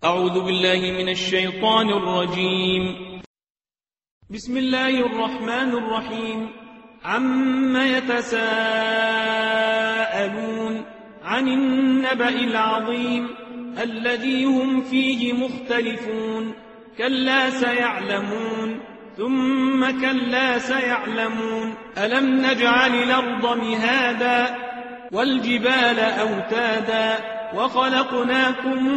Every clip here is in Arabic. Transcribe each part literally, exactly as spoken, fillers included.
أعوذ بالله من الشيطان الرجيم. بسم الله الرحمن الرحيم. عم يتساءلون عن النبأ العظيم الذي هم فيه مختلفون. كلا سيعلمون ثم كلا سيعلمون. ألم نجعل الأرض مهادا والجبال أوتادا وخلقناكم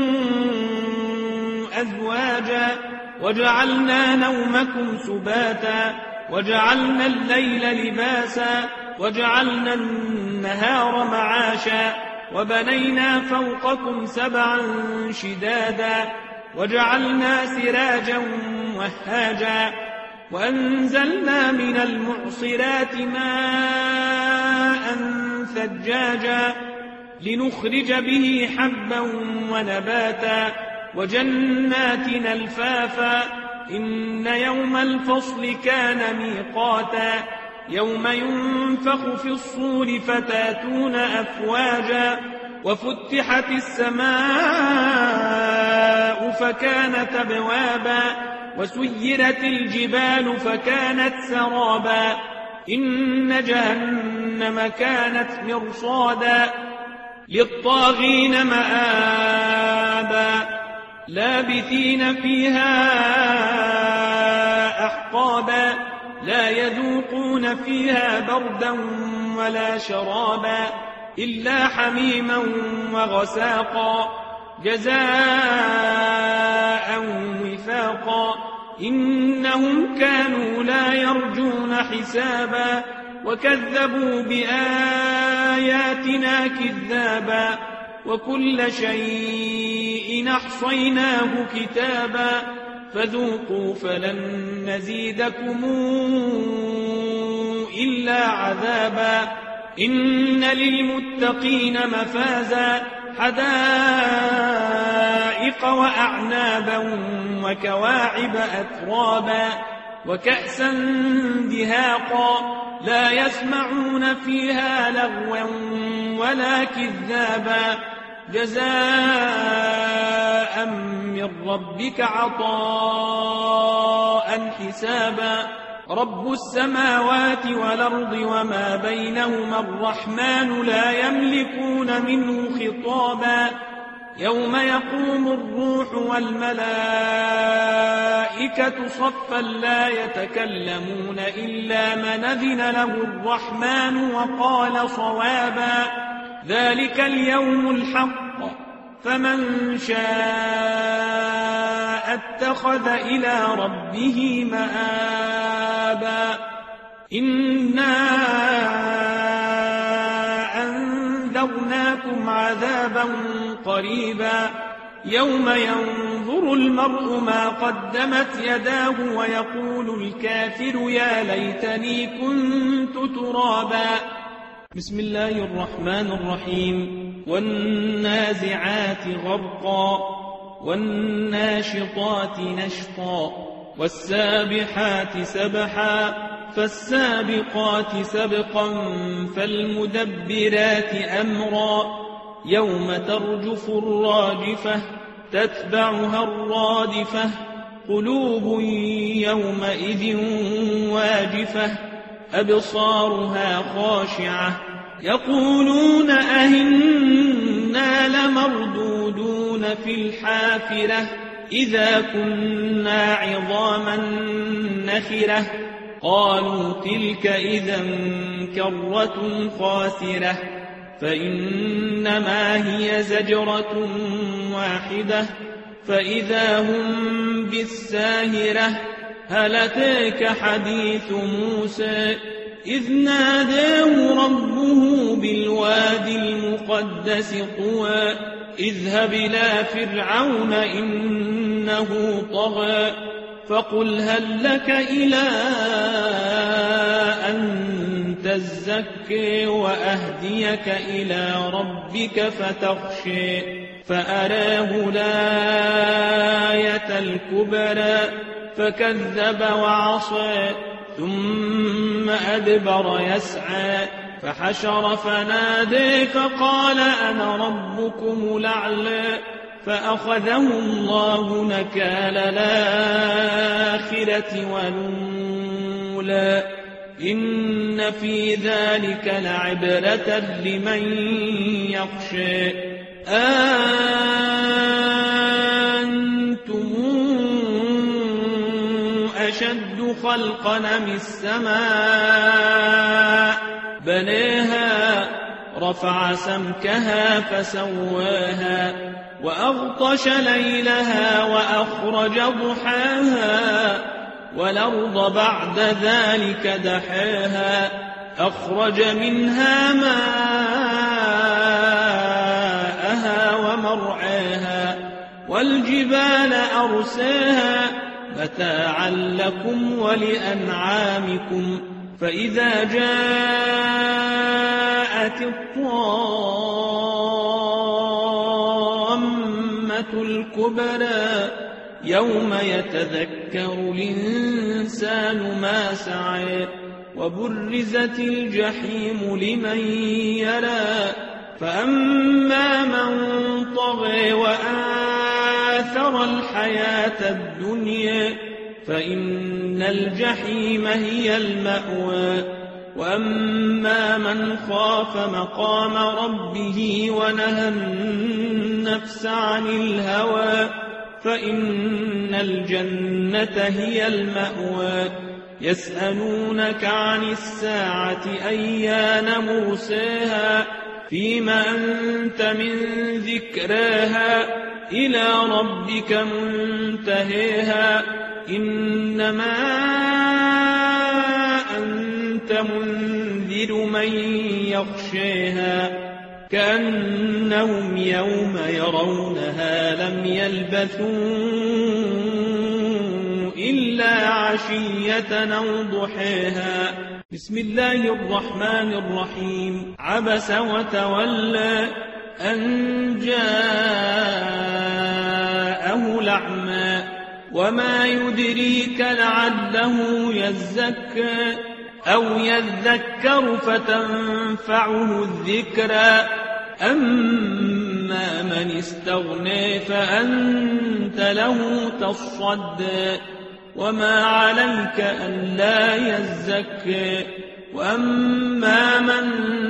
أزواجا وجعلنا نومكم سباتا وجعلنا الليل لباسا وجعلنا النهار معاشا وبنينا فوقكم سبعا شدادا وجعلنا سراجا وهاجا وأنزلنا من المعصرات ماء ثجاجا لنخرج به حبا ونباتا وجنات ألفافا. إن يوم الفصل كان ميقاتا يوم ينفخ في الصور فتاتون أفواجا وفتحت السماء فكانت أبوابا وسيرت الجبال فكانت سرابا. إن جهنم كانت مرصادا للطاغين مآبا لابثين فيها أحقابا لا يذوقون فيها بردا ولا شرابا إلا حميما وغساقا جزاء وفاقا. إنهم كانوا لا يرجون حسابا وكذبوا بآياتنا كذابا وكل شيء أحصيناه كتابا فذوقوا فلن نزيدكم إلا عذابا. إن للمتقين مفازا حدائق وأعنابا وكواعب أترابا وكأسا دهاقا لا يسمعون فيها لغوا ولا كذابا جزاء من ربك عطاء حسابا. رب السماوات والأرض وما بينهما الرحمن لا يملكون منه خطابا. يوم يقوم الروح والملائكة صفا لا يتكلمون إلا من أذن له الرحمن وقال صوابا. ذلك اليوم الحق فمن شاء اتخذ إلى ربه مآبا. إنا أنذرناكم عذابا قريبا يوم ينظر المرء ما قدمت يداه ويقول الكافر يا ليتني كنت ترابا. بسم الله الرحمن الرحيم. والنازعات غرقا والناشطات نشطا والسابحات سبحا فالسابقات سبقا فالمدبرات أمرا. يوم ترجف الراجفة تتبعها الرادفة قلوب يومئذ واجفة أبصارها خاشعة يقولون أئنا لمردودون في الحافرة إذا كنا عظاما نخرة. قالوا تلك إذا كرة خاسرة فإنما هي زجرة واحدة فإذا هم بالساهرة. هل أتاك حديث موسى إذ ناداه ربه بالوادي المقدس طوى اذهب إلى فرعون إنه طغى فقل هل لك إلى أن تزكي وأهديك إلى ربك فتخشي. فأراه الآية الكبرى فكذب وعصى ثم أدبر يسعى فحشر فنادى فقال أنا ربكم الأعلى. فأخذه الله نكال الآخرة والأولى إن في ذلك لعبرة لمن يخشى أنتم أشد خلقا أم السماء بناها رفع سمكها فسواها وأغطش ليلها وأخرج ضحاها والأرض بعد ذلك دحاها أخرج منها ماءها ومرعاها والجبال أرساها متاعا لكم ولأنعامكم فإذا جاءت الطامة الكبرى يوم يتذكر الإنسان ما سعى وبرزت الجحيم لمن يرى فأما من طغى وآثر الحياة الدنيا فإن الجحيم هي المأوى وأما من خاف مقام ربه ونهى النفس عن الهوى فإن الجنة هي المأوى يسألونك عن الساعة أيان مرساها فيما أنت من ذكراها إلى ربك منتهيها إنما أنت منذر من يخشاها كأنهم يوم يرونها لم يلبثوا إلا عشية أو ضحاها بسم الله الرحمن الرحيم عبس وتولى أن جاءه الأعمى وما يدريك لعله يزكى أو يذكر فتنفعه الذكرى أما من استغنى فأنت له تصدى وما عليك ألا يزكى وأما من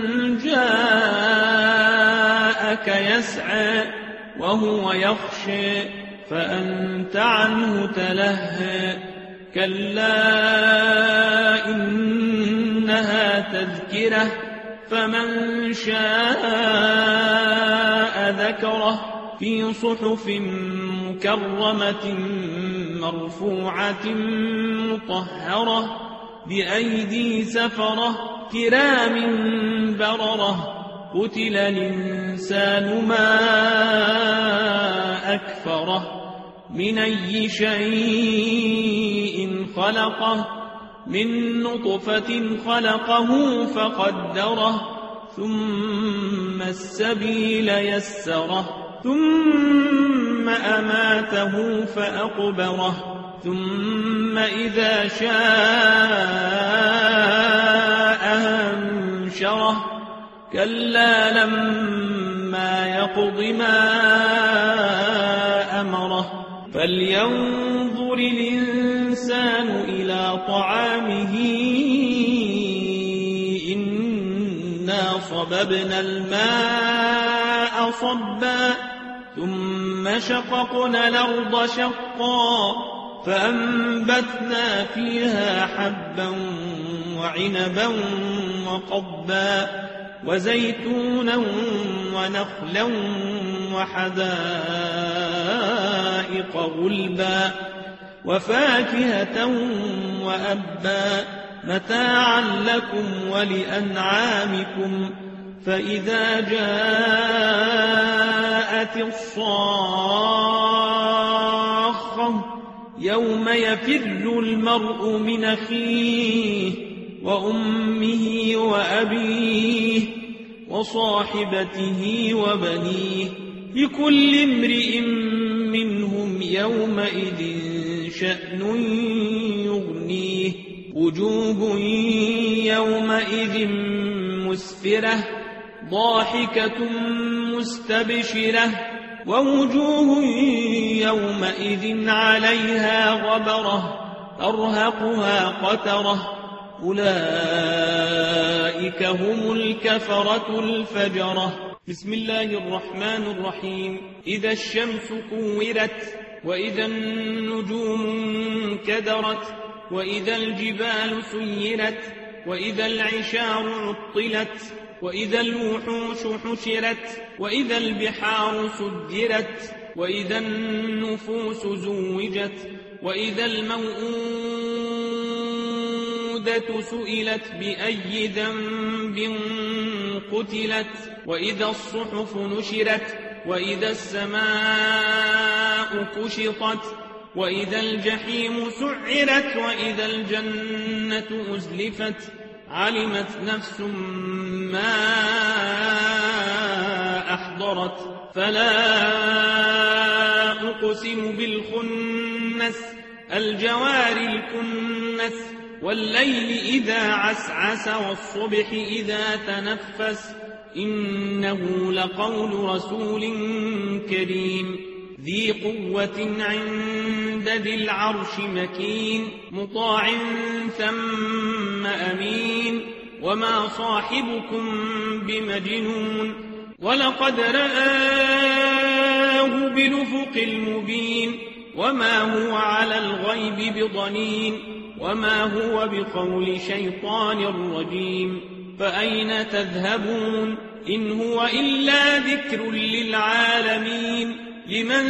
جاءك يسعى وهو يخشى فأنت عنه تلهى كلا إنها تذكرة فمن شاء ذكره في صحف مكرمة مرفوعة مطهرة بأيدي سفرة كرام بررة قتل الإنسان ما أكفره من أي شيء خلقه من نطفة خلقه فقدره ثم السبيل يسره ثم أماته فأقبره ثم إذا شاء أنشره كلا لما يقض ما أمره فلينظر الإنسان إلى طعامه إنا صببنا الماء صبا ثم شققنا الأرض شقا فأنبتنا فيها حبا وعنبا وقبا وزيتونا ونخلا وحدائق غلبا وفاكهة وأبا متاعا لكم ولأنعامكم فإذا جاءت الصاخة يوم يفر المرء من أخيه وأمه وأبيه وصاحبته وبنيه لكل امرئ منهم يومئذ شأن يغنيه وجوه يومئذ مسفرة ضاحكة مستبشرة ووجوه يومئذ عليها غبرة ترهقها قترة أولئك هم الكفرة الفجرة. بسم الله الرحمن الرحيم. إذا الشمس كورت وإذا النجوم انكدرت وإذا الجبال سيرت وإذا العشار عطلت وإذا الوحوش حشرت وإذا البحار سجرت وإذا النفوس زوجت وإذا الموءودة سئلت بأي ذنب قتلت وإذا الصحف نشرت وإذا السماء كشطت وإذا الجحيم سعرت وإذا الجنة أزلفت علمت نفس ما أحضرت فلا أقسم بالخنس الجوار الكنس والليل إذا عسعس والصبح إذا تنفس إنه لقول رسول كريم ذي قوة عند ذي العرش مكين مطاع ثم أمين وما صاحبكم بمجنون ولقد رآه بالأفق المبين وما هو على الغيب بضنين وما هو بقول شيطان رجيم فأين تذهبون إن هو إلا ذكر للعالمين لمن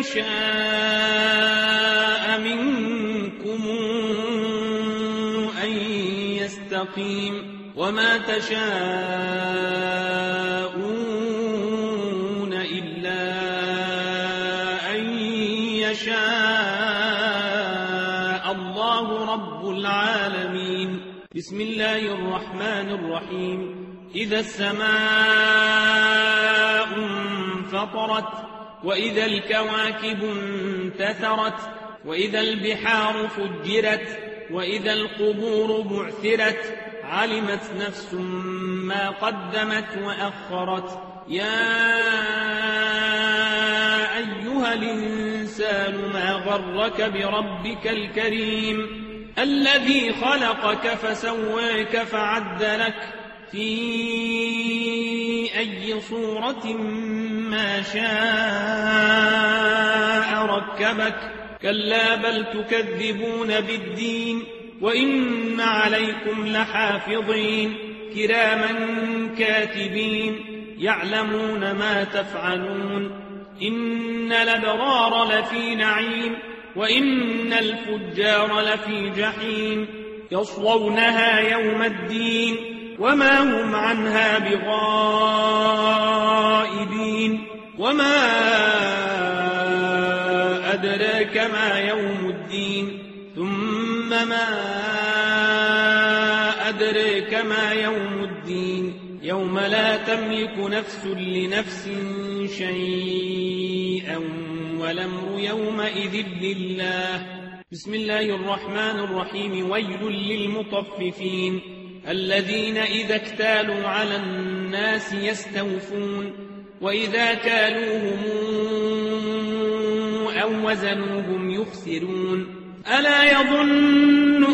شاء منكم أن يستقيم وما تشاءون إلا أن يشاء الله رب العالمين. بسم الله الرحمن الرحيم. إذا السماء انفطرت وإذا الكواكب انتثرت وإذا البحار فجرت وإذا القبور بعثرت علمت نفس ما قدمت وأخرت يا أيها الإنسان ما غرك بربك الكريم الذي خلقك فسواك فعدلك في أي صورة ما شاء ركبك كلا بل تكذبون بالدين وإن عليكم لحافظين كراما كاتبين يعلمون ما تفعلون إن الأبرار لفي نعيم وإن الفجار لفي جحيم يصلونها يوم الدين وما هم عنها بغائبين وما أدراك ما يوم الدين ثم ما أدراك ما يوم الدين يوم لا تملك نفس لنفس شيئا والأمر يومئذ لله. بسم الله الرحمن الرحيم. ويل للمطففين الذين إذا اكتالوا على الناس يستوفون وإذا كالوهم أو وزنوهم يخسرون ألا يظن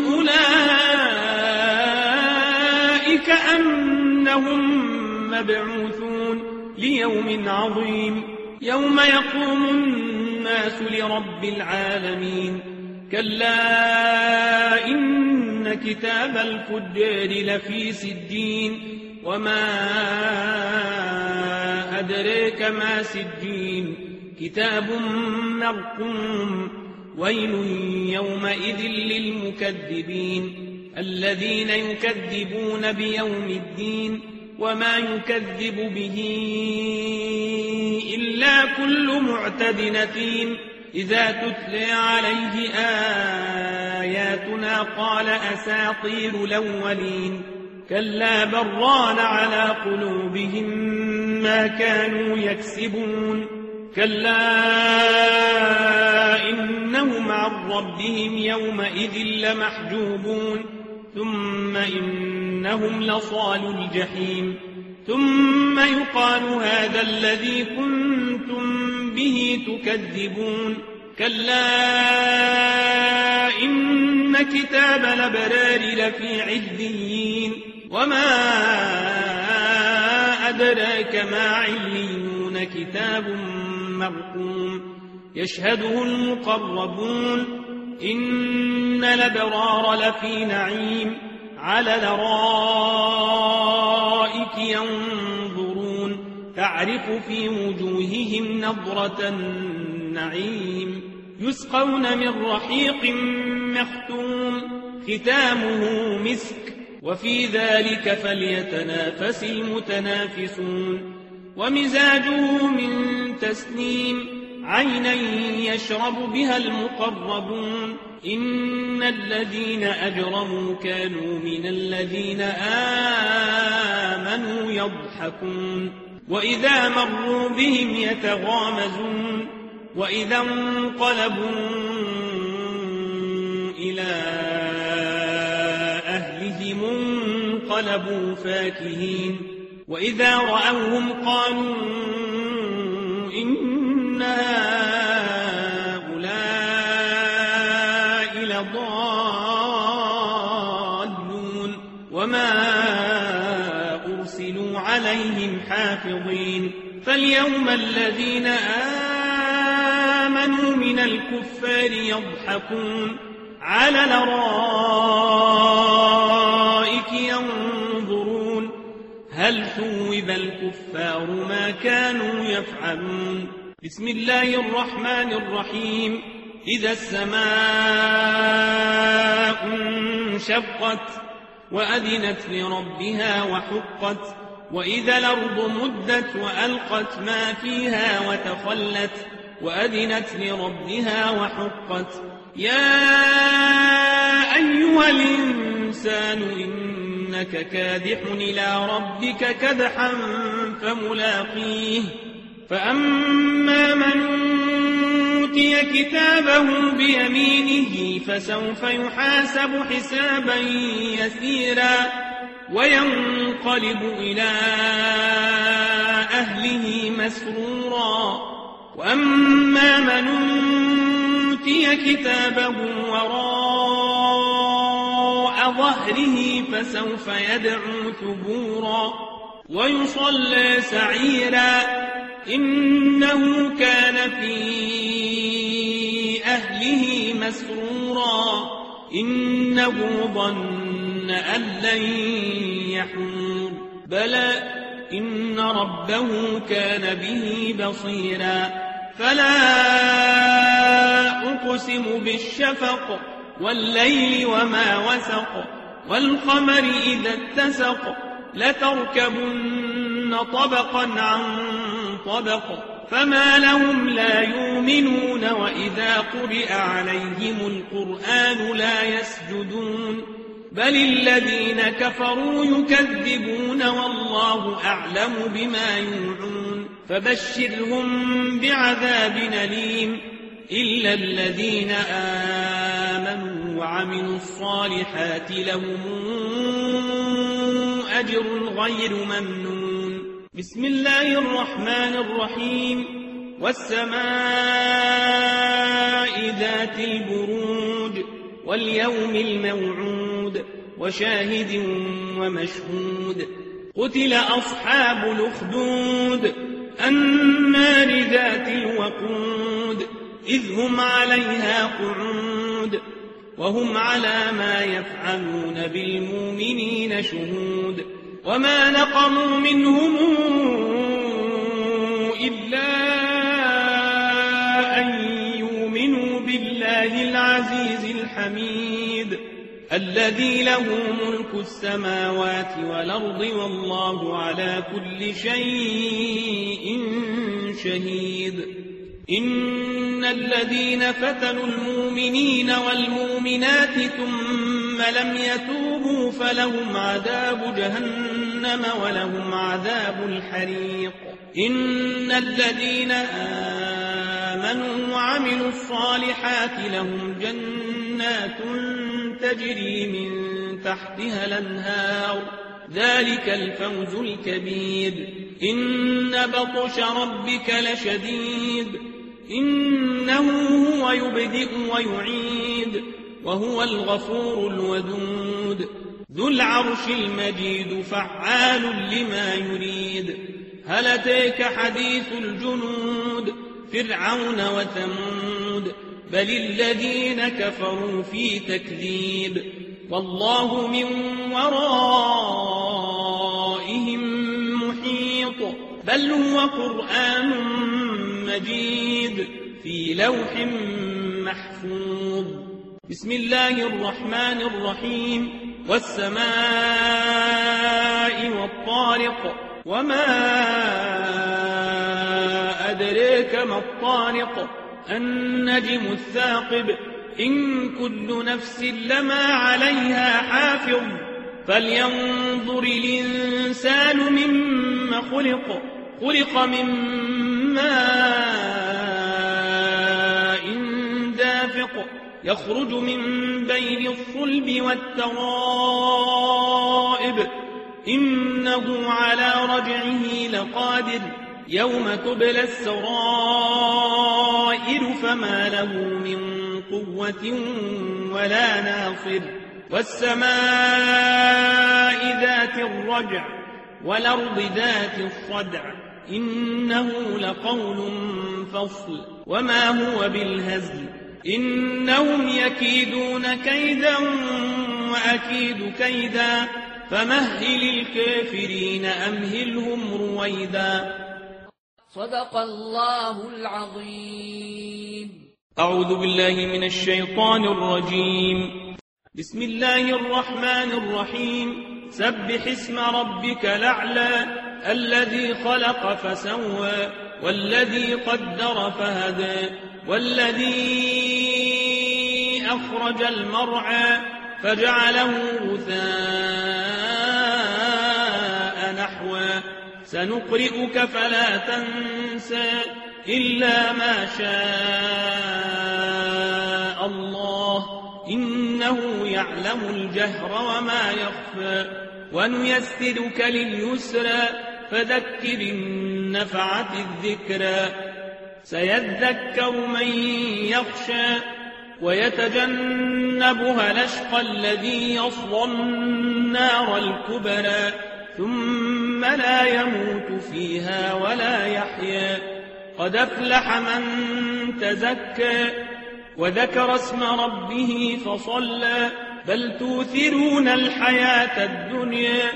أولئك أنهم مبعوثون ليوم عظيم يوم يقوم الناس لرب العالمين كلا إن كتاب الفجار لفي سجين وما أدريك ما سجين كتاب مرقوم ويل يومئذ للمكذبين الذين يكذبون بيوم الدين وما يكذب به إلا كل معتد نثيم إذا تتلى عليه آياتنا قال أساطير الأولين كلا بران على قلوبهم ما كانوا يكسبون كلا إنهم عن ربهم يومئذ لمحجوبون ثم إنهم لصال الجحيم ثم يقال هذا الذي كنتم به به تكذبون كلا إن كتاب الأبرار لفي عليين وما أدراك ما عليون كتاب مرقوم يشهده المقربون إن الأبرار لفي نعيم على الأرائك ينظرون تعرف في وجوههم نضرة النعيم يسقون من رحيق مختوم ختامه مسك وفي ذلك فليتنافس المتنافسون ومزاجه من تسنيم عينا يشرب بها المقربون إن الذين أجرموا كانوا من الذين آمنوا يضحكون وإذا مروا بهم يتغامزون وإذا انقلبوا إلى أهلهم انقلبوا فاكهين وإذا رأوهم قالوا إن هؤلاء لضالون وما أرسلوا عليهم حافظين فاليوم الذين آمنوا من الكفار يضحكون على الأرائك ينظرون هل ثوب الكفار ما كانوا يفعلون بسم الله الرحمن الرحيم إذا السماء انشقت وأذنت لربها وحقت وإذا الأرض مدت وألقت ما فيها وتخلت وأذنت لربها وحقت يا أيها الإنسان إنك كادح إلى ربك كدحا فملاقيه فأما من أوتي كتابه بيمينه فسوف يحاسب حسابا يسيرا وينقلب إلى أهله مسرورا وأما من أوتي كتابه وراء ظهره فسوف يدعو ثبورا ويصلى سعيرا إنه كان في أهله مسرورا إنه ظن أن لن يحور بلى إن ربه كان به بصيرا فلا أقسم بالشفق والليل وما وسق والقمر إذا اتسق لتركبن طبقا عن طبق فما لهم لا يؤمنون وإذا قرئ عليهم القرآن لا يسجدون بل الذين كفروا يكذبون والله أعلم بما يوعون فبشرهم بعذاب أليم إلا الذين آمنوا وعملوا الصالحات لهم أجر غير ممنون بسم الله الرحمن الرحيم والسماء ذات البروج واليوم الموعود وشاهد ومشهود قتل أصحاب الأخدود النار ذات الوقود إذ هم عليها قعود وهم على ما يفعلون بالمؤمنين شهود وما نقموا منهم إلا أن يؤمنوا بالله العزيز الحميد الذي له ملك السماوات والأرض والله على كل شيء شهيد إن الذين فتنوا المؤمنين والمؤمنات ثم لم يتوبوا فلهم عذاب جهنم ولهم عذاب الحريق إن الذين آمنوا وعملوا الصالحات لهم جنات تجري من تحتها الأنهار ذلك الفوز الكبير إن بطش ربك لشديد إنه هو يبدئ ويعيد وهو الغفور الودود ذو العرش المجيد فعال لما يريد هل أتاك حديث الجنود فرعون وثمود بل الذين كفروا في تكذيب والله من ورائهم محيط بل هو قرآن مجيد في لوح محفوظ بسم الله الرحمن الرحيم والسماء والطارق وما أدريك ما الطارق النجم الثاقب إن كل نفس لما عليها حافظ فلينظر الإنسان مما خلق خلق من ماء دافق يخرج من بين الصلب والترائب إنه على رجعه لقادر يوم تبلى السرائر فما له من قوة ولا ناصر والسماء ذات الرجع والأرض ذات الصدع إنه لقول فصل وما هو بالهزل إنهم يكيدون كيدا وأكيد كيدا فمهل الكافرين أمهلهم رويدا صدق الله العظيم. أعوذ بالله من الشيطان الرجيم بسم الله الرحمن الرحيم سبح اسم ربك الأعلى الذي خلق فسوى والذي قدر فهدى والذي أخرج المرعى فجعله غثاء نحوا سنقرئك فلا تنسى إلا ما شاء الله إنه يعلم الجهر وما يخفى ونيسرك لليسرى فذكر النفعة الذكرى سيذكر من يخشى ويتجنبها الأشقى الذي يصلى النار الكبرى ثم لا يموت فيها ولا يحيا قد أفلح من تزكى وذكر اسم ربه فصلى بل توثرون الحياة الدنيا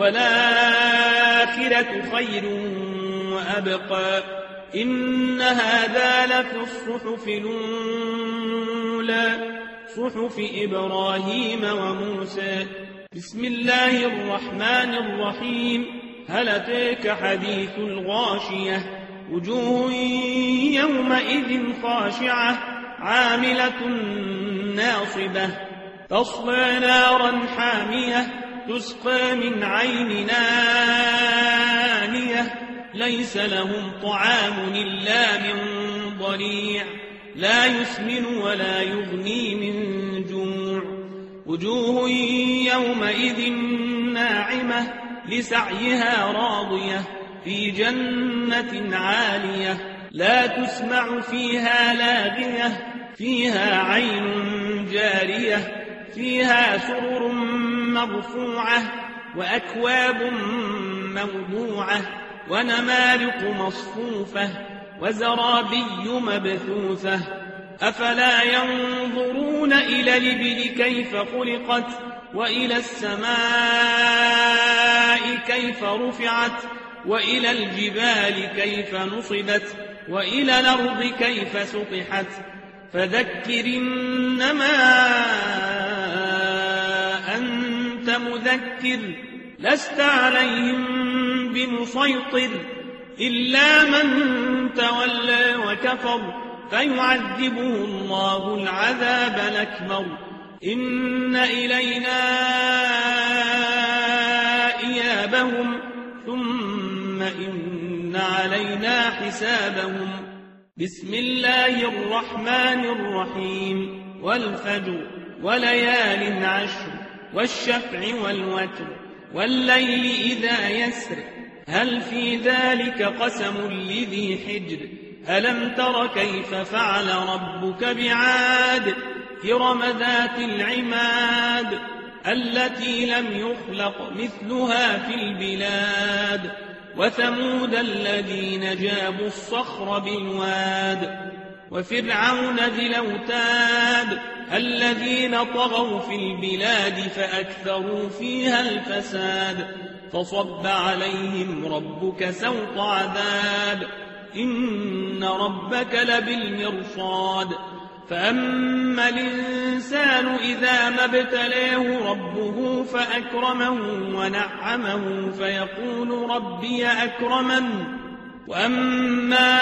والآخرة خير وأبقى إن هذا لفي الصحف الأولى صحف إبراهيم وموسى بسم الله الرحمن الرحيم هل أتاك حديث الغاشية وجوه يومئذ خاشعة عاملة ناصبة تصلى نارا حامية تسقى من عين آنية ليس لهم طعام إلا من ضريع لا يسمن ولا يغني من جوع وجوه يومئذ ناعمة لسعيها راضية في جنة عالية لا تسمع فيها لاغية فيها عين جارية فيها سرر مرفوعة وأكواب موضوعة ونمارق مصفوفة وزرابي مبثوثة أفلا ينظرون إلى الإبل كيف خلقت وإلى السماء كيف رفعت وإلى الجبال كيف نصبت وإلى الأرض كيف سطحت فذكر إنما أنت مذكر لست عليهم بمسيطر إلا من تولى وكفر فيعذبه الله العذاب الأكبر إن إلينا إيابهم ثم إن علينا حسابهم بسم الله الرحمن الرحيم والفجر وليال عشر والشفع والوتر والليل إذا يسر هل في ذلك قسم لذي حجر ألم تر كيف فعل ربك بعاد إرم ذات العماد التي لم يخلق مثلها في البلاد وثمود الذين جابوا الصخر بالواد وفرعون ذي الأوتاد الذين طغوا في البلاد فأكثروا فيها الفساد فصب عليهم ربك سوط عذاب إن ربك لبالمرصاد فأما الإنسان إذا ما ابتلاه ربه فأكرمه ونعمه فيقول ربي أكرمن وأما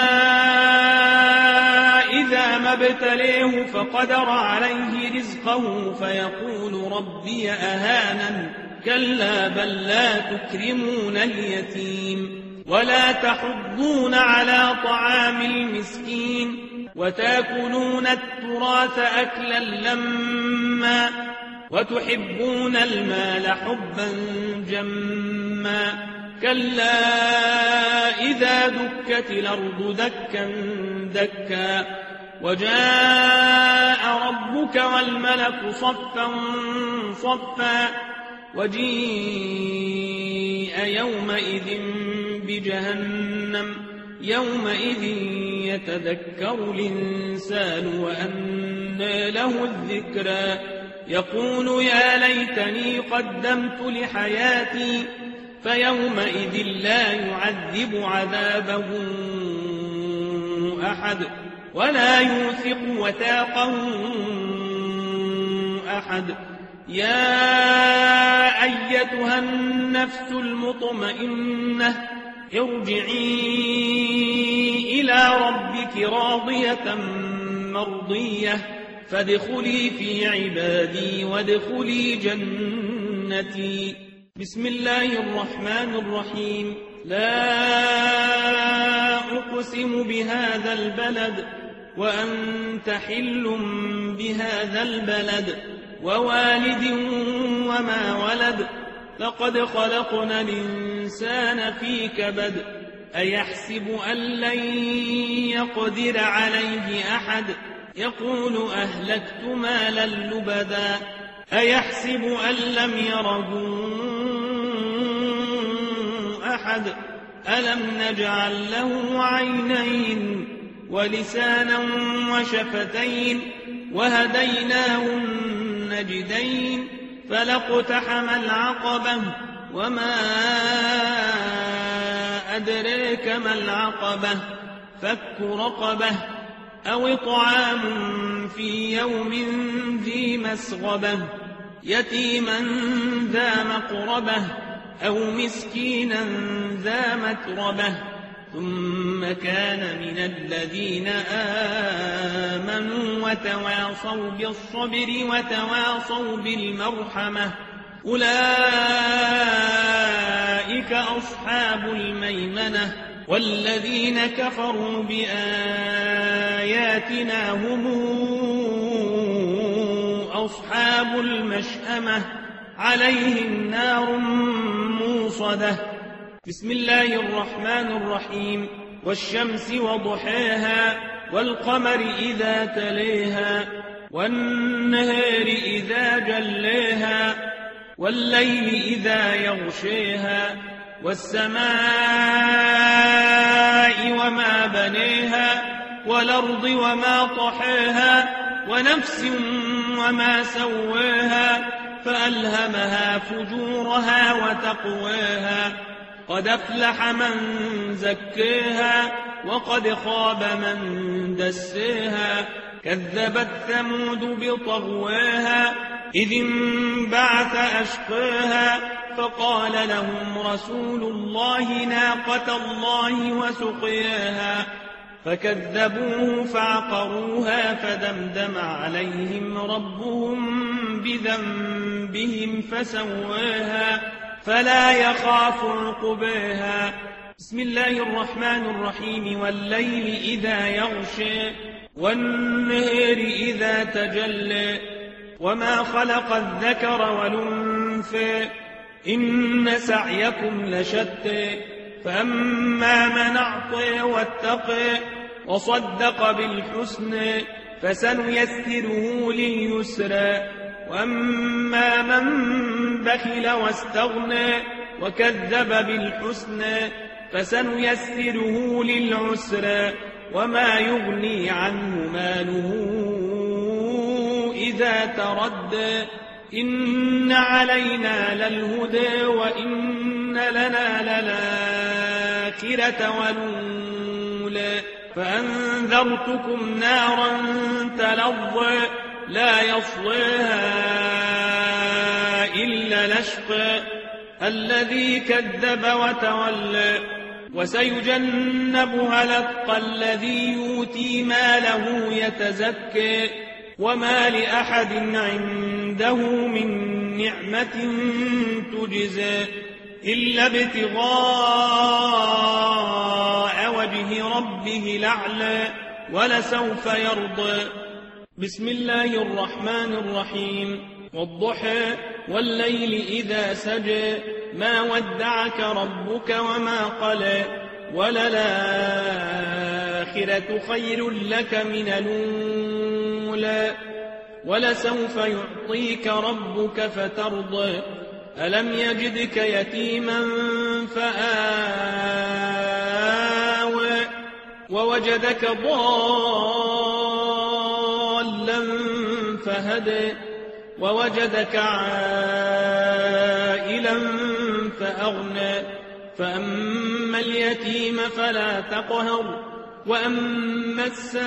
إذا ما ابتلاه فقدر عليه رزقه فيقول ربي أهانن كلا بل لا تكرمون اليتيم ولا تحضون على طعام المسكين وتأكلون التراث أكلا لما وتحبون المال حبا جما كلا إذا دكت الأرض دكا دكا وجاء ربك والملك صفا صفا وجيء يومئذ بجهنم يومئذ يتذكر الإنسان وأنى له الذكرى يقول يا ليتني قدمت لحياتي فيومئذ لا يعذب عذابه أحد ولا يوثق وثاقه أحد يا أيتها النفس المطمئنة ارجعي إلى ربك راضية مرضية فادخلي في عبادي وادخلي جنتي بسم الله الرحمن الرحيم لا أقسم بهذا البلد وأنت حل بهذا البلد ووالد وما ولد لقد خلقنا الإنسان في كبد أيحسب أن لن يقدر عليه أحد يقول أهلكت مالا لبدا أيحسب أن لم يره أحد ألم نجعل له عينين ولسانا وشفتين وهديناه النجدين فلاقتحم العقبة وما أدريك ما العقبة فك رقبة أو إطعام في يوم ذي مسغبة يتيما ذا مقربة أو مسكينا ذا متربة ثم كان من الذين آمنوا وتواصوا بالصبر وتواصوا بالمرحمة أولئك أصحاب الميمنة والذين كفروا بآياتنا هم أصحاب المشأمة عليهم نار موصدة بسم الله الرحمن الرحيم والشمس وضحاها والقمر إذا تليها والنهار إذا جليها والليل إذا يغشيها والسماء وما بنيها والأرض وما طحاها ونفس وما سواها فألهمها فجورها وتقواها قد أفلح من زكاها وقد خاب من دساها كذبت ثمود بطغواها إذ انبعث أشقاها فقال لهم رسول الله ناقة الله وسقياها فكذبوه فعقروها فدمدم عليهم ربهم بذنبهم فسواها فلا يخاف عقباها بسم الله الرحمن الرحيم والليل إذا يغشى والنهار إذا تجلى وما خلق الذكر والأنثى إن سعيكم لشتى فأما من أعطى واتقى وصدق بالحسنى فسنيسره لليسرى وأما من بخل واستغنى وكذب بالحسنى فسنيسره للعسرى وما يغني عنه ماله إذا تردى إن علينا للهدى وإن لنا للآخرة والأولى فأنذرتكم نارا تلظى لا يصليها إلا الأشقى الذي كذب وتولى وسيجنبها الأتقى الذي يؤتي ماله يتزكى وما لأحد عنده من نعمة تجزى إلا ابتغاء وجه ربه الأعلى ولسوف يرضى. بسم الله الرحمن الرحيم. والضحى والليل إذا سجى ما ودعك ربك وما قلى وللآخرة خير لك من الأولى ولسوف يعطيك ربك فترضى ألم يجدك يتيما فآوى ووجدك ضالا فهدى ووجدك عائلا فأغنى فأما اليتيم فلا تقهر وأما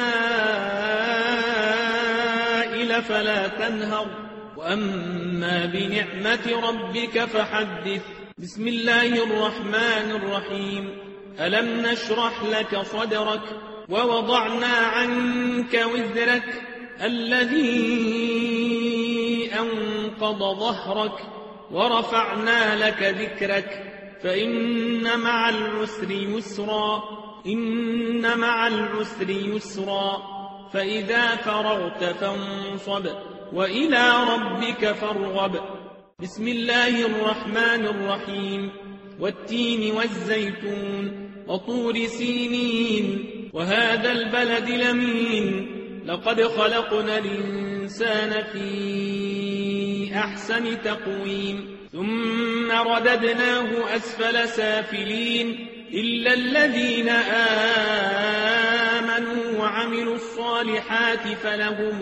السائل فلا تنهر وأما بنعمة ربك فحدث. بسم الله الرحمن الرحيم. ألم نشرح لك صدرك ووضعنا عنك وزرك الذي أنقض ظهرك ورفعنا لك ذكرك فإن مع العسر يسرا إن مع العسر يسرا فإذا فرغت فانصب وإلى ربك فارغب. بسم الله الرحمن الرحيم. والتين والزيتون وطور سينين وهذا البلد الأمين لقد خلقنا الإنسان في أحسن تقويم ثم رددناه أسفل سافلين إلا الذين آمنوا وعملوا الصالحات فلهم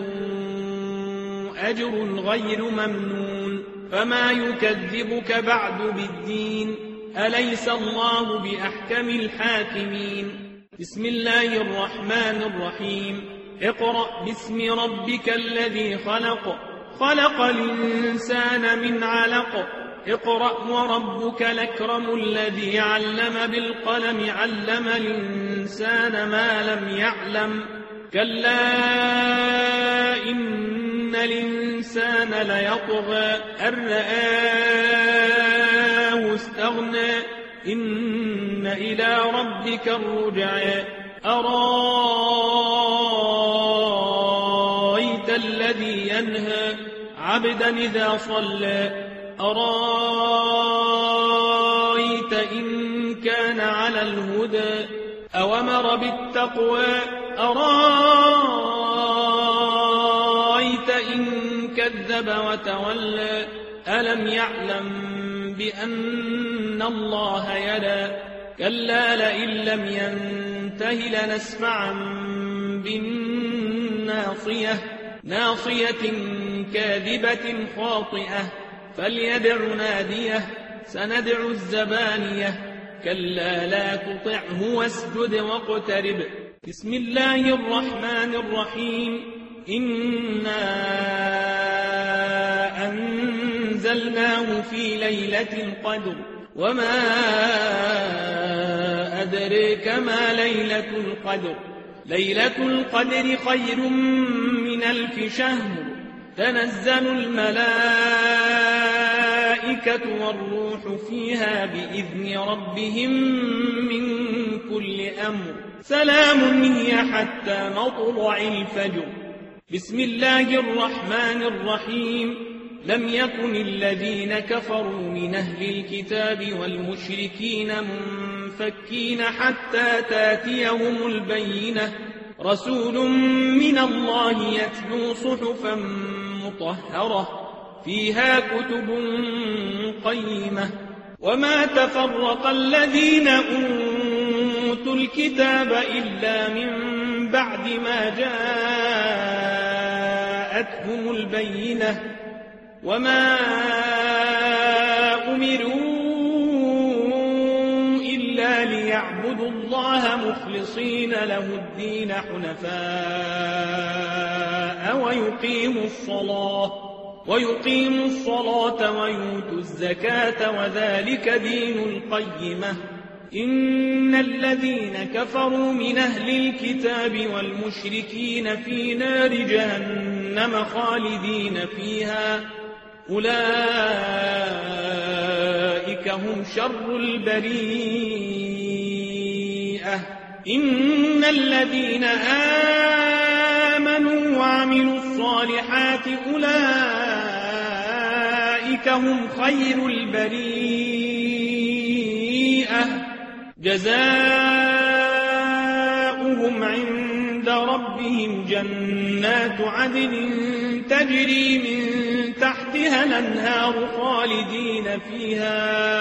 أجر غير ممنون فما يكذبك بعد بالدين أليس الله بأحكم الحاكمين. بسم الله الرحمن الرحيم. اقرأ باسم ربك الذي خلق خلق الإنسان من علق اقرأ وربك الأكرم الذي علم بالقلم علم الإنسان ما لم يعلم كلا إن الإنسان ليطغى أن رآه استغنى إن إلى ربك الرجعى أرايت الذي ينهى عبدا إذا صلى أرايت إن كان على الهدى أومر بالتقوى أرايت إن كذب وتولى ألم يعلم بأن الله يرى كلا لئن لم ينته لنسفعا بالناصية ناصية كاذبة خاطئة فليدع ناديه سندع الزبانية كلا لا تطعه واسجد واقترب. بسم الله الرحمن الرحيم. إنا أنزلناه في ليلة القدر وما أدريك ما ليلة القدر ليلة القدر خير من ألف شهر تنزل الملائكة والروح فيها بإذن ربهم من كل أمر سلام هي حتى مطلع الفجر. بسم الله الرحمن الرحيم. لم يكن الذين كفروا من أهل الكتاب والمشركين منفكين حتى تاتيهم البينة رسول من الله يتلو صحفا مطهرة فيها كتب قيمة وما تفرق الذين أوتوا الكتاب إلا من بعد ما جاءتهم البينة وما أمروا إلا ليعبدوا الله مخلصين له الدين حنفاء ويقيموا الصلاة ويقيموا الصلاة ويؤتوا الزكاة وذلك دين القيمة إن الذين كفروا من أهل الكتاب والمشركين في نار جهنم خالدين فيها أولئك هم شر البريئة إن الذين آمنوا وعملوا الصالحات أولئك هم خير البريئة جزاؤهم عند ربهم جنات عدن تجري من تحتها الأنهار خالدين فيها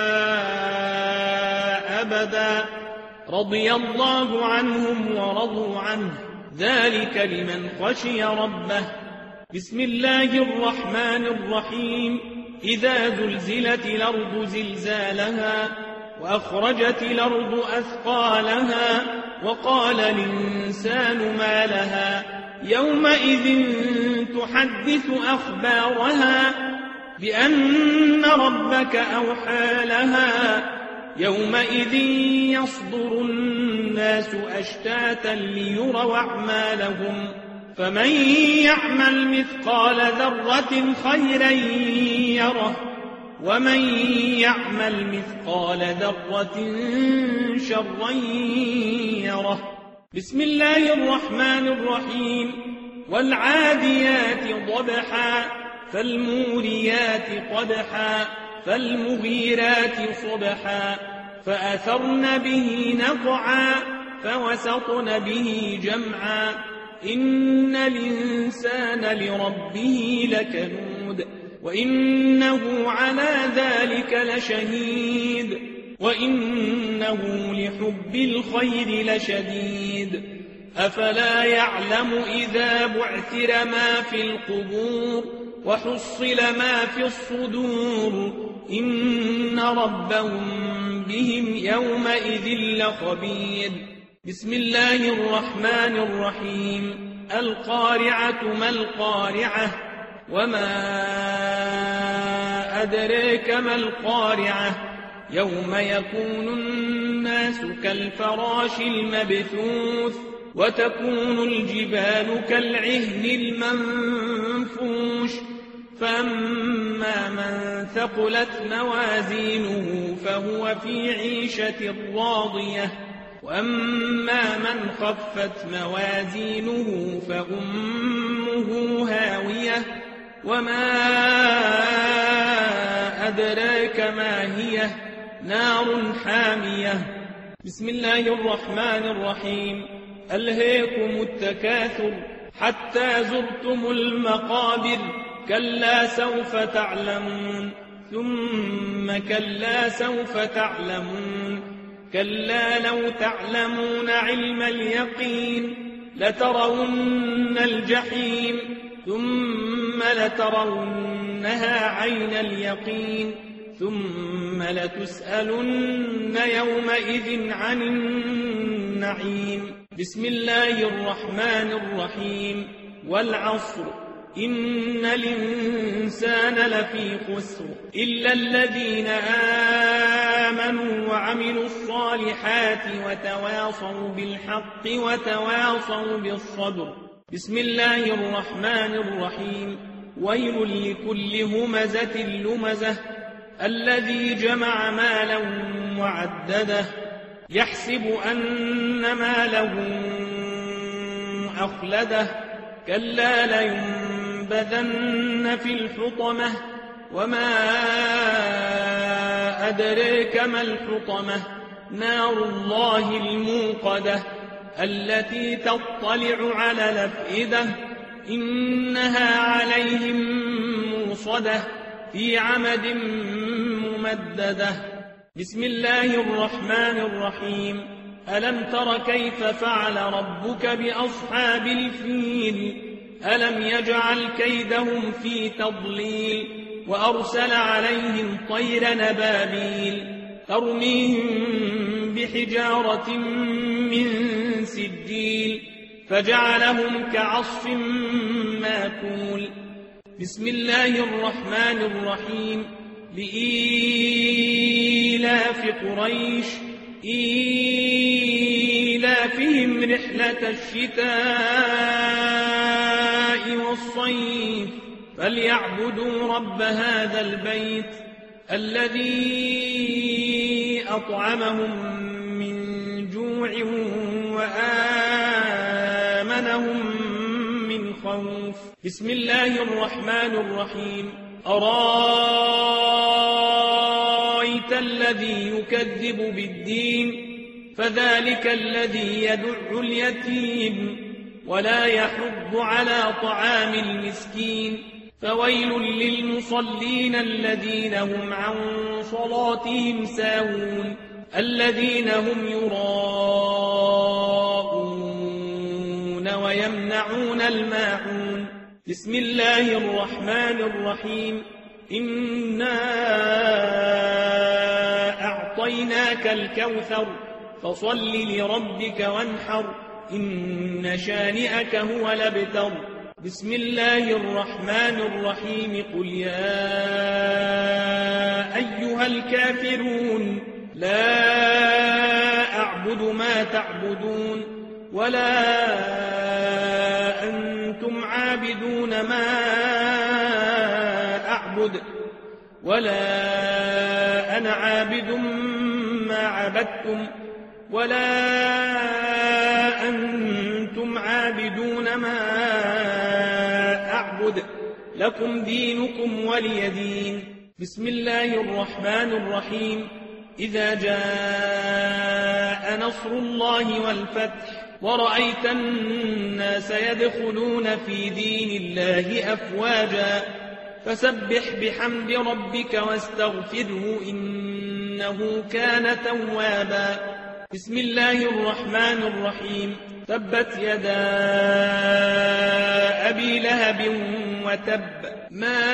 أبدا رضي الله عنهم ورضوا عنه ذلك لمن خشي ربه بسم الله الرحمن الرحيم إذا زلزلت الأرض زلزالها وأخرجت الأرض أثقالها وقال الإنسان ما لها يومئذ تحدث أخبارها بأن ربك أوحى لها يومئذ يصدر الناس أشتاتا ليروا أعمالهم فمن يعمل مثقال ذرة خيرا يره ومن يعمل مثقال ذرة شرا يره بسم الله الرحمن الرحيم والعاديات ضبحا فالموريات قدحا فالمغيرات صبحا فأثرن به نقعا فوسطن به جمعا إن الإنسان لربه لكنود وإنه على ذلك لشهيد وإنه لحب الخير لشديد أفلا يعلم إذا بعثر ما في القبور وحصل ما في الصدور إن ربهم بهم يومئذ لخبير بسم الله الرحمن الرحيم القارعة ما القارعة وما أدريك ما القارعة يوم يكون الناس كالفراش المبثوث وتكون الجبال كالعهن المنفوش فأما من ثقلت موازينه فهو في عيشة راضية وأما من خفت موازينه فأمه هاوية وما أدراك ما هي نار حامية بسم الله الرحمن الرحيم ألهيكم التكاثر حتى زرتم المقابر كلا سوف تعلمون ثم كلا سوف تعلمون كلا لو تعلمون علم اليقين لترون الجحيم ثم لترونها عين اليقين ثم لتسألن يومئذ عن النعيم بسم الله الرحمن الرحيم والعصر إن الإنسان لفي خسر إلا الذين آمنوا وعملوا الصالحات وتواصوا بالحق وتواصوا بالصبر بسم الله الرحمن الرحيم ويل لكل همزة لمزة الذي جمع مالا وعدده يحسب أن ماله أخلده كلا لينبذن في الحطمة وما أدريك ما الحطمة نار الله الموقدة التي تطلع على الأفئدة إنها عليهم موصدة في عمد ممددة. بسم الله الرحمن الرحيم. ألم تر كيف فعل ربك بأصحاب الفيل ألم يجعل كيدهم في تضليل وأرسل عليهم طير نبابيل ترميهم بحجارة من سجيل فجعلهم كعصف ماكول. بسم الله الرحمن الرحيم. لإيلاف قريش إيلافهم رحلة الشتاء والصيف فليعبدوا رب هذا البيت الذي أطعمهم من جوع وآمنهم من خوف. بسم الله الرحمن الرحيم. أرأيت الذي يكذب بالدين فذلك الذي يدع اليتيم ولا يحض على طعام المسكين فويل للمصلين الذين هم عن صلاتهم ساهون الذين هم يراءون ويمنعون الماعون. بسم الله الرحمن الرحيم. إنا أعطيناك الكوثر فصل لربك وانحر إن شانئك هو الأبتر. بسم الله الرحمن الرحيم. قل يا أيها الكافرون لا أعبد ما تعبدون ولا أنتم عابدون ما أعبد ولا أنا عابد ما عبدتم ولا أنتم عابدون ما أعبد لكم دينكم ولي دين. بسم الله الرحمن الرحيم. إذا جاء نصر الله والفتح ورأيت الناس يدخلون في دين الله أفواجا فسبح بحمد ربك واستغفره إنه كان توابا. بسم الله الرحمن الرحيم. تبت يدا أبي لهب وتب ما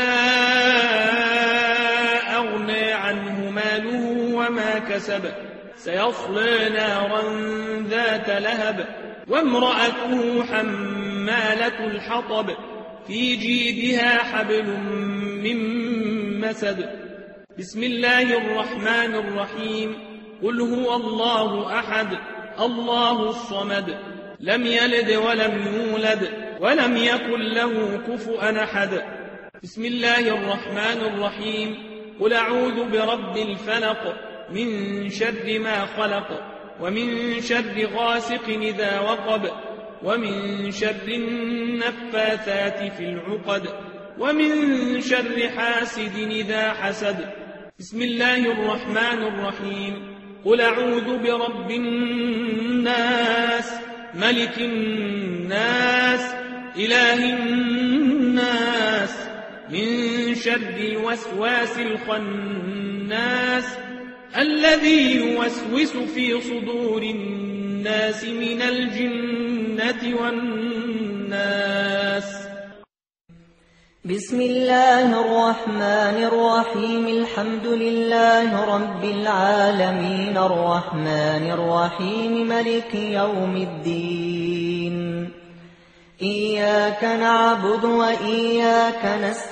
أغنى عنه ماله وما كسب سيصلى نارا ذات لهب وامرأته حمالة الحطب في جيدها حبل من مسد. بسم الله الرحمن الرحيم. قل هو الله أحد الله الصمد لم يلد ولم يولد ولم يكن له كفؤا أحد. بسم الله الرحمن الرحيم. قل أعوذ برب الفلق من شر ما خلق ومن شر غاسق إذا وقب ومن شر النفاثات في العقد ومن شر حاسد إذا حسد. بسم الله الرحمن الرحيم. قل أعوذ برب الناس ملك الناس إله الناس من شر الوسواس الخناس الذي يوسوس في صدور الناس من الجنة والناس. بسم الله الرحمن الرحيم. الحمد لله رب العالمين الرحمن الرحيم ملك يوم الدين. إياك نعبد وإياك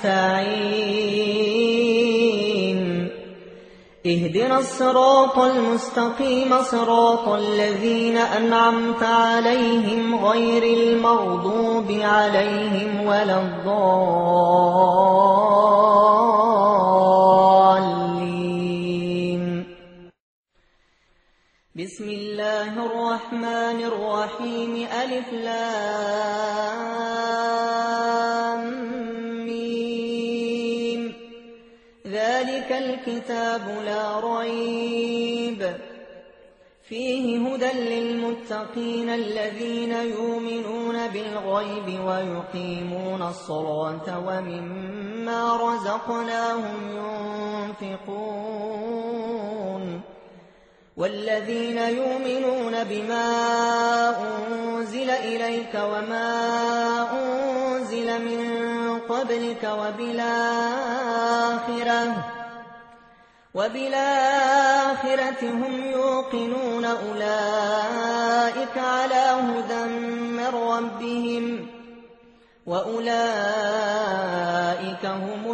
نستعين. اهدنا الصراط المستقيم صراط الذين أنعمت عليهم غير المغضوب عليهم ولا الضالين. بسم الله الرحمن الرحيم. ألف لام ميم. ذلك الكتاب لا ريب فيه هدى للمتقين الذين يؤمنون بالغيب ويقيمون الصلاة ومما رزقناهم ينفقون والذين يؤمنون بما أنزل إليك وما أنزل من قبلك وبالآخرة وبالآخرة هم يوقنون أولئك على هدى من ربهم وأولئك هم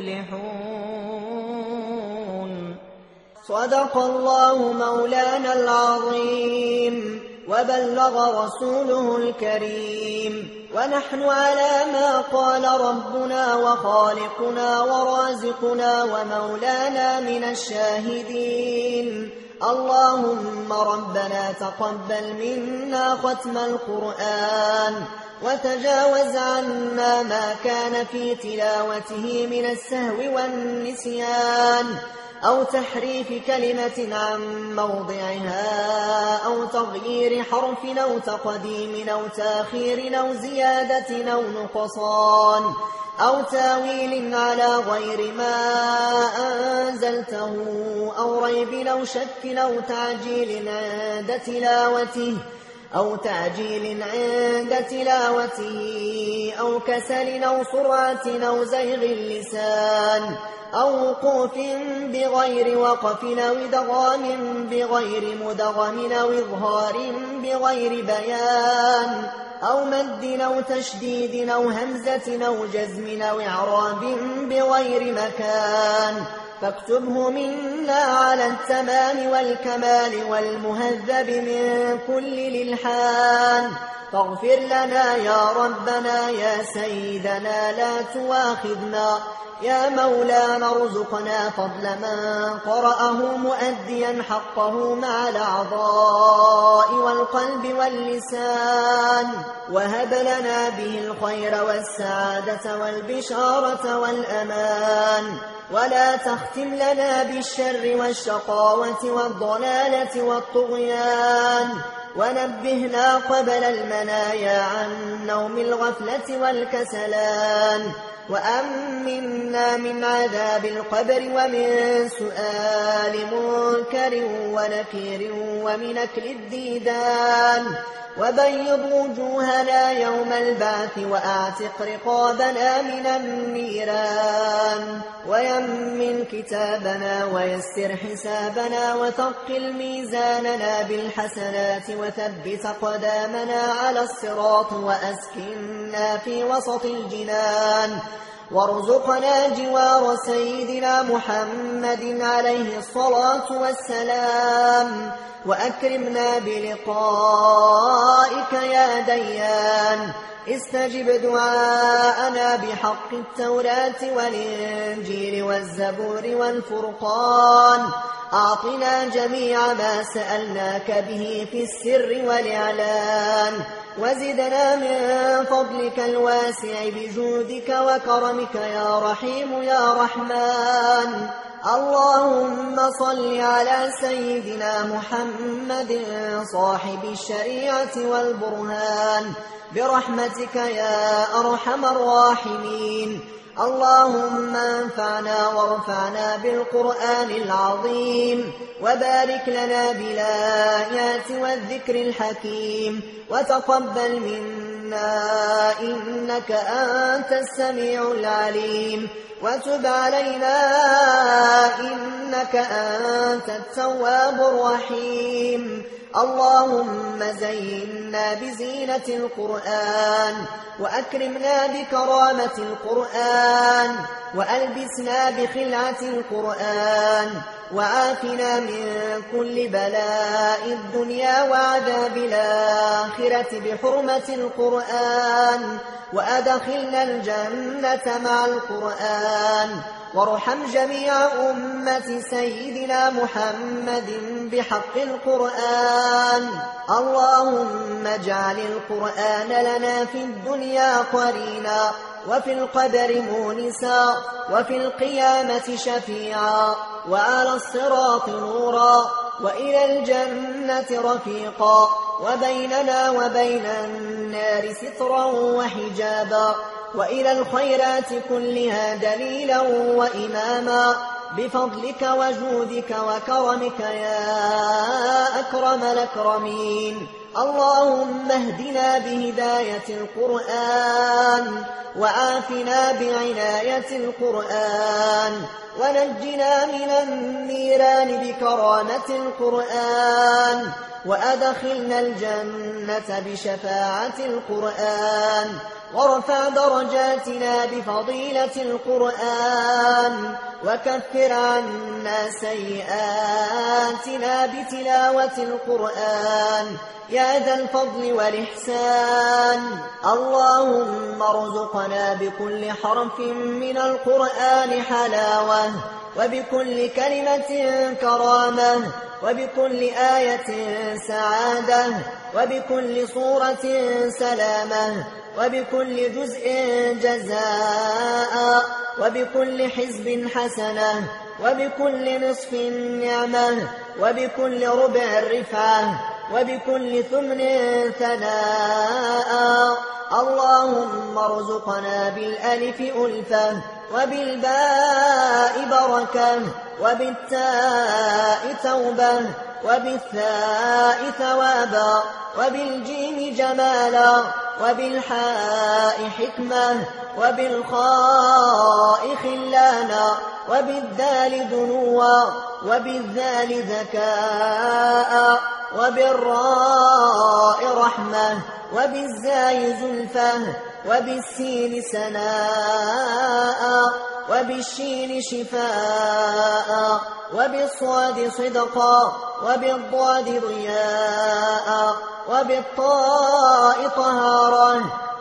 المفلحون. صدق الله مولانا العظيم وبلغ رسوله الكريم، ونحن على ما قال ربنا وخالقنا ورازقنا ومولانا من الشاهدين. اللهم ربنا تقبل منا ختم القرآن وتجاوز عنا ما كان في تلاوته من السهو والنسيان أو تحريف كلمة عن موضعها أو تغيير حرف أو تقديم أو تاخير أو زيادة أو نقصان أو تاويل على غير ما أنزلته أو ريب أو شك أو تعجيل عند تلاوته أو تعجيل عند تلاوته أو كسل أو سرعة أو زيغ اللسان أو وقوف بغير وقف أو إدغام بغير مدغم أو إظهار بغير بيان أو مد أو تشديد أو همزة أو جزم أو إعراب بغير مكان، فاكتبه منا على التمام والكمال والمهذب من كل للحان. فاغفر لنا يا ربنا يا سيدنا لا تواخذنا، يا مولانا ارزقنا فضل من قرأه مؤديا حقه مع الأعضاء والقلب واللسان، وهب لنا به الخير والسعادة والبشارة والأمان، ولا تختم لنا بالشر والشقاوة والضلالة والطغيان، ونبهنا قبل المنايا عن نوم الغفلة والكسلان، وأمنا من عذاب القبر ومن سؤال منكر ونكير ومن أكل الديدان، وبيض وجوهنا يوم البعث وأعتق رقابنا من النيران، ويمن كتابنا ويسر حسابنا وثقل ميزاننا بالحسنات وثبت قدامنا على الصراط وأسكننا في وسط الجنان، وارزقنا جوار سيدنا محمد عليه الصلاة والسلام، وأكرمنا بلقائك يا ديان. استجب دعاءنا بحق التوراة والإنجيل والزبور والفرقان، أعطنا جميع ما سألناك به في السر والإعلان، وزدنا من فضلك الواسع بجودك وكرمك يا رحيم يا رحمن. اللهم صل على سيدنا محمد صاحب الشريعة والبرهان برحمتك يا أرحم الراحمين. اللهم انفعنا وارفعنا بالقرآن العظيم، وبارك لنا بالآيات والذكر الحكيم، وتقبل منا إنك أنت السميع العليم، وتب علينا إنك أنت التواب الرحيم. اللهم زينا بزينة القرآن، وأكرمنا بكرامة القرآن، وألبسنا بخلعة القرآن، وعافنا من كل بلاء الدنيا وعذاب الآخرة بحرمة القرآن، وأدخلنا الجنة مع القرآن، وارحم جميع أمة سيدنا محمد بحق القرآن. اللهم اجعل القرآن لنا في الدنيا قرينا، وفي القبر مونسا، وفي القيامة شفيعا، وعلى الصراط نورا، وإلى الجنة رفيقا وبيننا وبين النار سترا وحجابا وإلى الخيرات كلها دليلا وإماما بفضلك وجودك وكرمك يا أكرم الأكرمين. اللهم اهدنا بهداية القرآن وعافنا بعناية القرآن ونجنا من النيران بكرامة القرآن وأدخلنا الجنة بشفاعة القرآن وارفع درجاتنا بفضيلة القرآن وكفر عنا سيئاتنا بتلاوة القرآن يا ذا الفضل والإحسان. اللهم ارزقنا بكل حرف من القرآن حلاوة وبكل كلمة كرامة وبكل آية سعادة وبكل صورة سلامة وبكل جزء جزاء وبكل حزب حسنة وبكل نصف نعمة وبكل ربع رفعة وبكل ثمن ثناء. اللهم ارزقنا بالألف ألفة وبالباء بركة وبالتاء توبة وبالثاء ثوابا وبالجيم جمالا وبالحاء حكمة وبالخاء خلانا وبالدال دنوا وبالذال ذكاء وبالراء رحمة وبالزاي زلفة وبالسين سناء وبالشين شفاء وبالصاد صدقا وبالضاد ضياء وبالطاء طهارا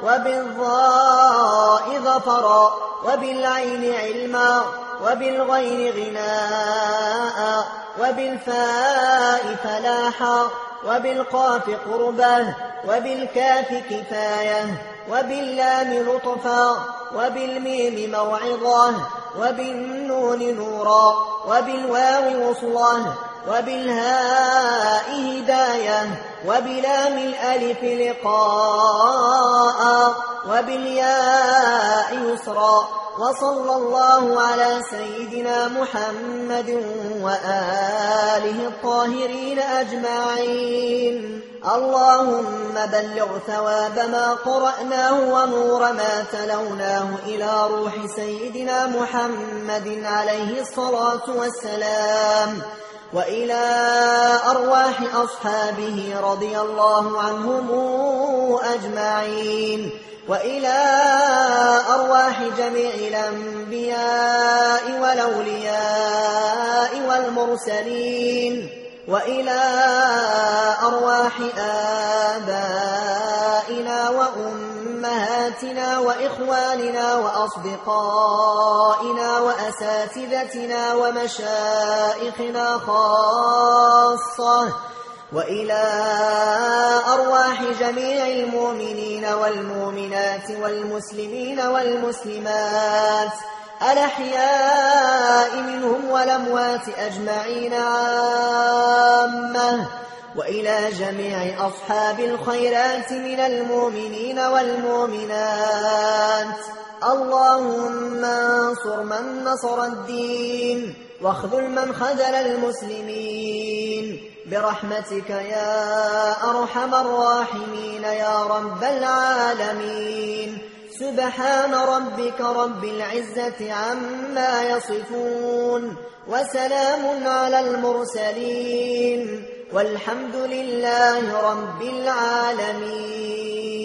وبالضاء ظفرا وبالعين علما وبالغين غناء وبالفاء فلاحا وبالقاف قربة وبالكاف كفاية وباللام لطفا وبالميم موعظة وبالنون نورا وبالواو وصلة وبالهاء هداية وبلام الألف لقاء وبالياء يسرا. وصلى الله على سيدنا محمد وآله الطاهرين أجمعين. اللهم بلغ ثواب ما قرأناه ونور ما تلوناه إلى روح سيدنا محمد عليه الصلاة والسلام وإلى أرواح أصحابه رضي الله عنهم أجمعين وإلى أرواح جميع الأنبياء والأولياء والمرسلين وإلى أرواح آبائنا وأمهاتنا وإخواننا وأصدقائنا وأساتذتنا ومشائخنا خاصة وإلى أرواح جميع المؤمنين والمؤمنات والمسلمين والمسلمات الأحياء منهم والأموات أجمعين عامة وإلى جميع أصحاب الخيرات من المؤمنين والمؤمنات. اللهم انصر من نصر الدين واخذل من خذل المسلمين برحمتك يا أرحم الراحمين يا رب العالمين. سبحان ربك رب العزة عما يصفون وسلام على المرسلين والحمد لله رب العالمين.